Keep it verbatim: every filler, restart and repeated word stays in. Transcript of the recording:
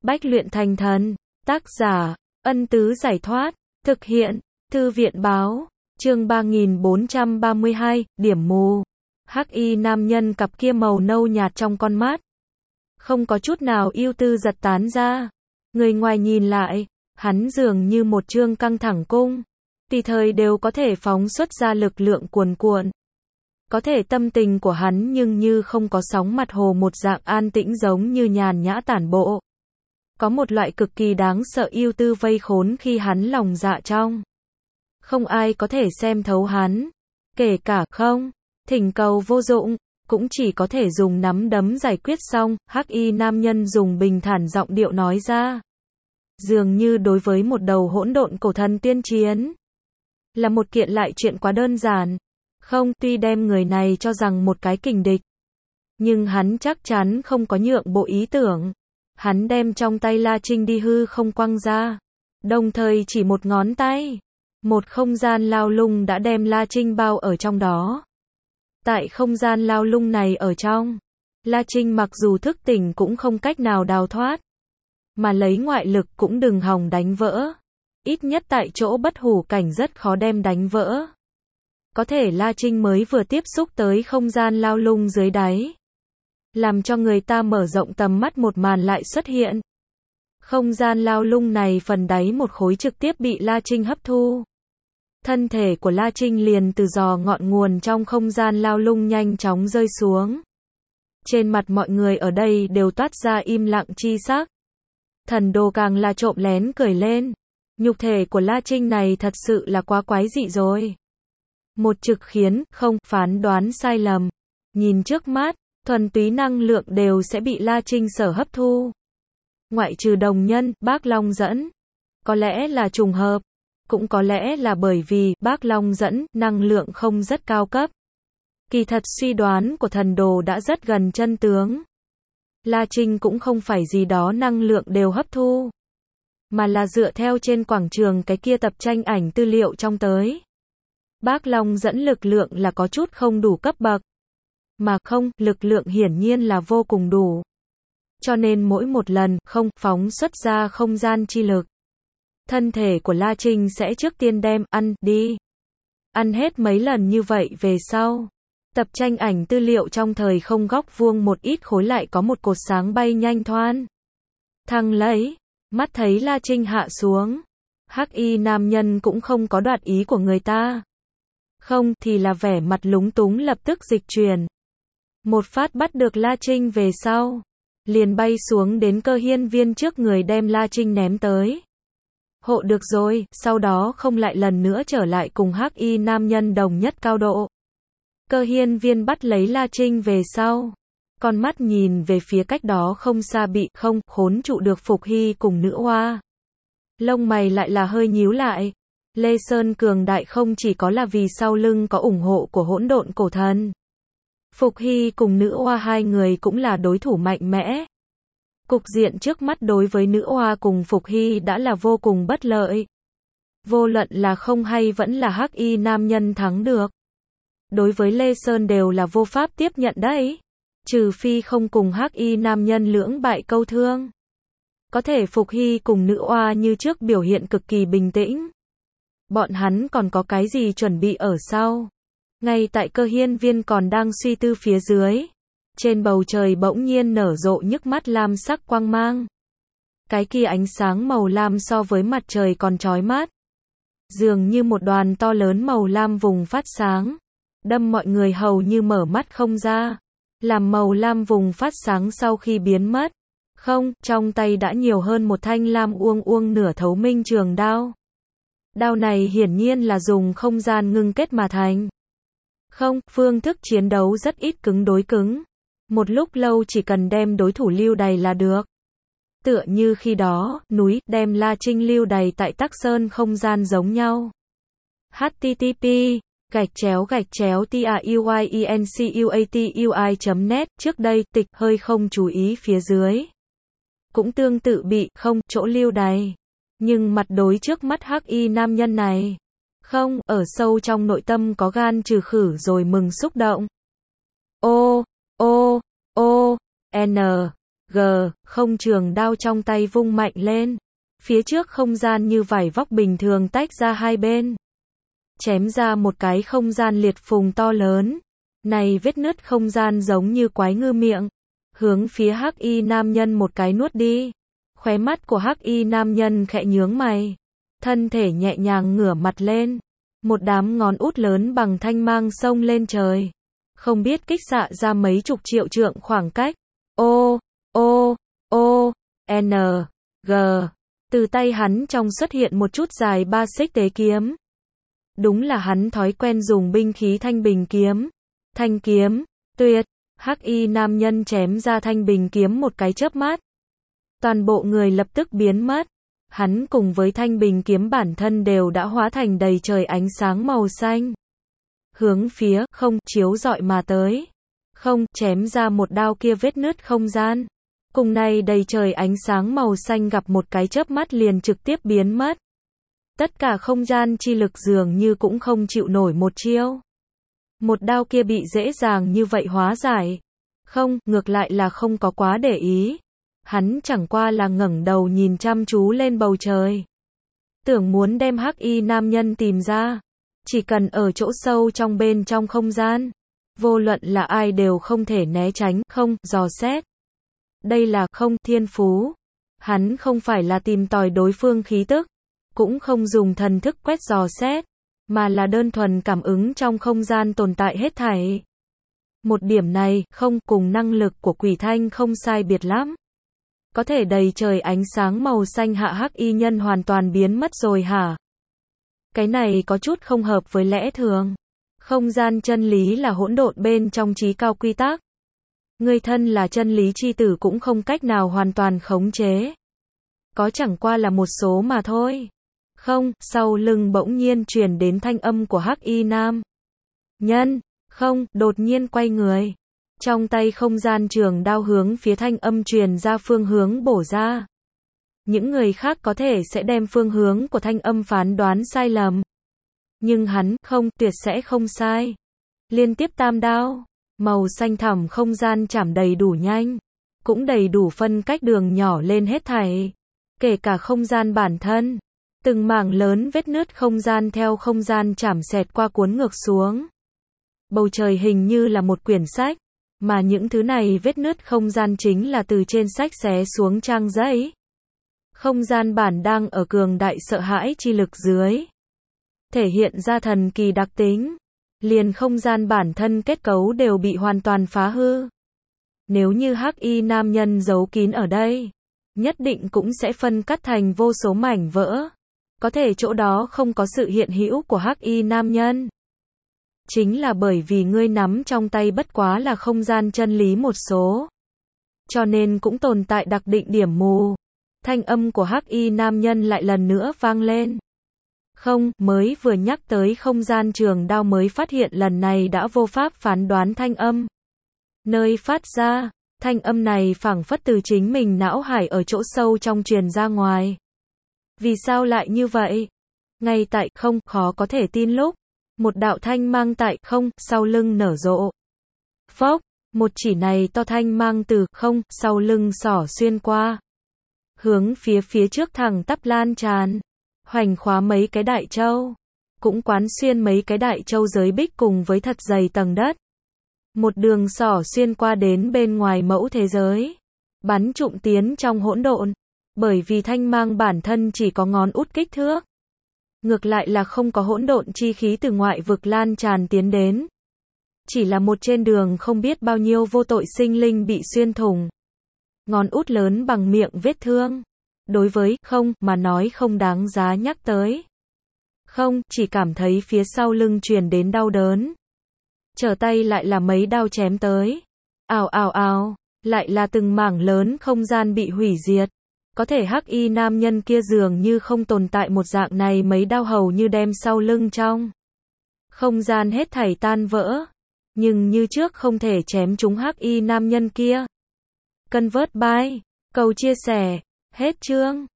Bách luyện thành thần. Tác giả, Ân Tứ Giải Thoát. Thực hiện, Thư viện Báo. Chương ba nghìn bốn trăm ba mươi hai, điểm mù. Hắc y nam nhân cặp kia màu nâu nhạt trong con mắt. Không có chút nào ưu tư giật tán ra. Người ngoài nhìn lại, hắn dường như một chương căng thẳng cung. Tùy thời đều có thể phóng xuất ra lực lượng cuồn cuộn. Có thể tâm tình của hắn nhưng như không có sóng mặt hồ một dạng an tĩnh giống như nhàn nhã tản bộ. Có một loại cực kỳ đáng sợ ưu tư vây khốn khi hắn lòng dạ trong. Không ai có thể xem thấu hắn. Kể cả không, thỉnh cầu vô dụng, cũng chỉ có thể dùng nắm đấm giải quyết xong, hắc y nam nhân dùng bình thản giọng điệu nói ra. Dường như đối với một đầu hỗn độn cổ thần tiên chiến. Là một kiện lại chuyện quá đơn giản. Không, tuy đem người này cho rằng một cái kình địch. Nhưng hắn chắc chắn không có nhượng bộ ý tưởng. Hắn đem trong tay La Trinh đi hư không quăng ra. Đồng thời chỉ một ngón tay. Một không gian lao lung đã đem La Trinh bao ở trong đó. Tại không gian lao lung này ở trong, La Trinh mặc dù thức tỉnh cũng không cách nào đào thoát. Mà lấy ngoại lực cũng đừng hòng đánh vỡ. Ít nhất tại chỗ bất hủ cảnh rất khó đem đánh vỡ. Có thể La Trinh mới vừa tiếp xúc tới không gian lao lung dưới đáy. Làm cho người ta mở rộng tầm mắt một màn lại xuất hiện. Không gian lao lung này phần đáy một khối trực tiếp bị La Trinh hấp thu. Thân thể của La Trinh liền từ giò ngọn nguồn trong không gian lao lung nhanh chóng rơi xuống. Trên mặt mọi người ở đây đều toát ra im lặng chi sắc. Thần đồ càng là trộm lén cười lên. Nhục thể của La Trinh này thật sự là quá quái dị rồi. Một trực khiến, không, phán đoán sai lầm. Nhìn trước mắt, thuần túy năng lượng đều sẽ bị La Trinh sở hấp thu. Ngoại trừ đồng nhân, Bác Long dẫn. Có lẽ là trùng hợp. Cũng có lẽ là bởi vì, Bác Long dẫn, năng lượng không rất cao cấp. Kỳ thật suy đoán của thần đồ đã rất gần chân tướng. La Trinh cũng không phải gì đó năng lượng đều hấp thu. Mà là dựa theo trên quảng trường cái kia tập tranh ảnh tư liệu trong tới. Bác Long dẫn lực lượng là có chút không đủ cấp bậc. Mà không, lực lượng hiển nhiên là vô cùng đủ. Cho nên mỗi một lần, không, phóng xuất ra không gian chi lực. Thân thể của La Trinh sẽ trước tiên đem, ăn, đi. Ăn hết mấy lần như vậy về sau. Tập tranh ảnh tư liệu trong thời không góc vuông một ít khối lại có một cột sáng bay nhanh thoăn. Thăng lấy. Mắt thấy La Trinh hạ xuống. Hắc y nam nhân cũng không có đoạt ý của người ta. Không, thì là vẻ mặt lúng túng lập tức dịch chuyển. Một phát bắt được La Trinh về sau. Liền bay xuống đến cơ hiên viên trước người đem La Trinh ném tới. Hộ được rồi, sau đó không lại lần nữa trở lại cùng hắc y nam nhân đồng nhất cao độ. Cơ hiên viên bắt lấy La Trinh về sau. Con mắt nhìn về phía cách đó không xa bị, không, khốn trụ được Phục Hy cùng nữ hoa. Lông mày lại là hơi nhíu lại. Lê Sơn cường đại không chỉ có là vì sau lưng có ủng hộ của hỗn độn cổ thần. Phục Hy cùng nữ hoa hai người cũng là đối thủ mạnh mẽ. Cục diện trước mắt đối với nữ hoa cùng Phục Hy đã là vô cùng bất lợi. Vô luận là không hay vẫn là hắc y nam nhân thắng được. Đối với Lê Sơn đều là vô pháp tiếp nhận đấy. Trừ phi không cùng hắc y nam nhân lưỡng bại câu thương. Có thể Phục Hy cùng nữ oa như trước biểu hiện cực kỳ bình tĩnh. Bọn hắn còn có cái gì chuẩn bị ở sau. Ngay tại cơ hiên viên còn đang suy tư phía dưới. Trên bầu trời bỗng nhiên nở rộ nhức mắt lam sắc quang mang. Cái kia ánh sáng màu lam so với mặt trời còn chói mắt. Dường như một đoàn to lớn màu lam vùng phát sáng. Đâm mọi người hầu như mở mắt không ra. Làm màu lam vùng phát sáng sau khi biến mất. Không, trong tay đã nhiều hơn một thanh lam uông uông nửa thấu minh trường đao. Đao này hiển nhiên là dùng không gian ngưng kết mà thành. Không, phương thức chiến đấu rất ít cứng đối cứng. Một lúc lâu chỉ cần đem đối thủ lưu đày là được. Tựa như khi đó, núi, đem La Trinh lưu đày tại Tắc Sơn không gian giống nhau. http gạch chéo gạch chéo tauyencuatui chấm net trước đây, tịch hơi không chú ý phía dưới. Cũng tương tự bị, không, chỗ lưu đày. Nhưng mặt đối trước mắt hắc y nam nhân này. Không, ở sâu trong nội tâm có gan trừ khử rồi mừng xúc động. Ô, ô, ô, n, G, không trường đao trong tay vung mạnh lên. Phía trước không gian như vải vóc bình thường tách ra hai bên. Chém ra một cái không gian liệt phùng to lớn. Này vết nứt không gian giống như quái ngư miệng. Hướng phía hắc y nam nhân một cái nuốt đi. Khóe mắt của hắc y nam nhân khẽ nhướng mày. Thân thể nhẹ nhàng ngửa mặt lên. Một đám ngón út lớn bằng thanh mang xông lên trời. Không biết kích xạ ra mấy chục triệu trượng khoảng cách. O, O, O, N, G. Từ tay hắn trong xuất hiện một chút dài ba xích tế kiếm. Đúng là hắn thói quen dùng binh khí thanh bình kiếm. Thanh kiếm, tuyệt, hắc y nam nhân chém ra thanh bình kiếm một cái chớp mắt. Toàn bộ người lập tức biến mất. Hắn cùng với thanh bình kiếm bản thân đều đã hóa thành đầy trời ánh sáng màu xanh. Hướng phía không chiếu rọi mà tới. Không chém ra một đao kia vết nứt không gian. Cùng này đầy trời ánh sáng màu xanh gặp một cái chớp mắt liền trực tiếp biến mất. Tất cả không gian chi lực dường như cũng không chịu nổi một chiêu. Một đao kia bị dễ dàng như vậy hóa giải. Không, ngược lại là không có quá để ý. Hắn chẳng qua là ngẩng đầu nhìn chăm chú lên bầu trời. Tưởng muốn đem hắc y nam nhân tìm ra. Chỉ cần ở chỗ sâu trong bên trong không gian. Vô luận là ai đều không thể né tránh, không, dò xét. Đây là không, thiên phú. Hắn không phải là tìm tòi đối phương khí tức. Cũng không dùng thần thức quét dò xét. Mà là đơn thuần cảm ứng trong không gian tồn tại hết thảy. Một điểm này, không, cùng năng lực của quỷ thanh không sai biệt lắm. Có thể đầy trời ánh sáng màu xanh hạ hắc y nhân hoàn toàn biến mất rồi hả? Cái này có chút không hợp với lẽ thường. Không gian chân lý là hỗn độn bên trong trí cao quy tắc. Người thân là chân lý chi tử cũng không cách nào hoàn toàn khống chế. Có chẳng qua là một số mà thôi. Không, sau lưng bỗng nhiên truyền đến thanh âm của hắc y nam nhân. Không, đột nhiên quay người. Trong tay không gian trường đao hướng phía thanh âm truyền ra phương hướng bổ ra. Những người khác có thể sẽ đem phương hướng của thanh âm phán đoán sai lầm. Nhưng hắn, không, tuyệt sẽ không sai. Liên tiếp tam đao. Màu xanh thẳm không gian chảm đầy đủ nhanh. Cũng đầy đủ phân cách đường nhỏ lên hết thảy. Kể cả không gian bản thân. Từng mảng lớn vết nứt không gian theo không gian chảm xẹt qua cuốn ngược xuống. Bầu trời hình như là một quyển sách. Mà những thứ này vết nứt không gian chính là từ trên sách xé xuống trang giấy. Không gian bản đang ở cường đại sợ hãi chi lực dưới. Thể hiện ra thần kỳ đặc tính. Liền không gian bản thân kết cấu đều bị hoàn toàn phá hư. Nếu như hắc y nam nhân giấu kín ở đây, nhất định cũng sẽ phân cắt thành vô số mảnh vỡ. Có thể chỗ đó không có sự hiện hữu của hắc y nam nhân. Chính là bởi vì ngươi nắm trong tay bất quá là không gian chân lý một số. Cho nên cũng tồn tại đặc định điểm mù. Thanh âm của hắc y nam nhân lại lần nữa vang lên. Không, mới vừa nhắc tới không gian trường đao mới phát hiện lần này đã vô pháp phán đoán thanh âm. Nơi phát ra, thanh âm này phảng phất từ chính mình não hải ở chỗ sâu trong truyền ra ngoài. Vì sao lại như vậy? Ngay tại không khó có thể tin lúc, một đạo thanh mang tại không sau lưng nở rộ. Phốc, một chỉ này to thanh mang từ không sau lưng xỏ xuyên qua. Hướng phía phía trước thẳng tắp lan tràn. Hoành khóa mấy cái đại châu. Cũng quán xuyên mấy cái đại châu giới bích cùng với thật dày tầng đất. Một đường xỏ xuyên qua đến bên ngoài mẫu thế giới. Bắn trụm tiến trong hỗn độn. Bởi vì thanh mang bản thân chỉ có ngón út kích thước. Ngược lại là không có hỗn độn chi khí từ ngoại vực lan tràn tiến đến. Chỉ là một trên đường không biết bao nhiêu vô tội sinh linh bị xuyên thủng. Ngón út lớn bằng miệng vết thương. Đối với không mà nói không đáng giá nhắc tới. Không, chỉ cảm thấy phía sau lưng truyền đến đau đớn. Trở tay lại là mấy đao chém tới. Ào ào ào, lại là từng mảng lớn không gian bị hủy diệt. Có thể hắc y nam nhân kia dường như không tồn tại một dạng này mấy đao hầu như đem sau lưng trong. Không gian hết thảy tan vỡ. Nhưng như trước không thể chém trúng hắc y nam nhân kia. Convert by. Cầu chia sẻ. Hết chương.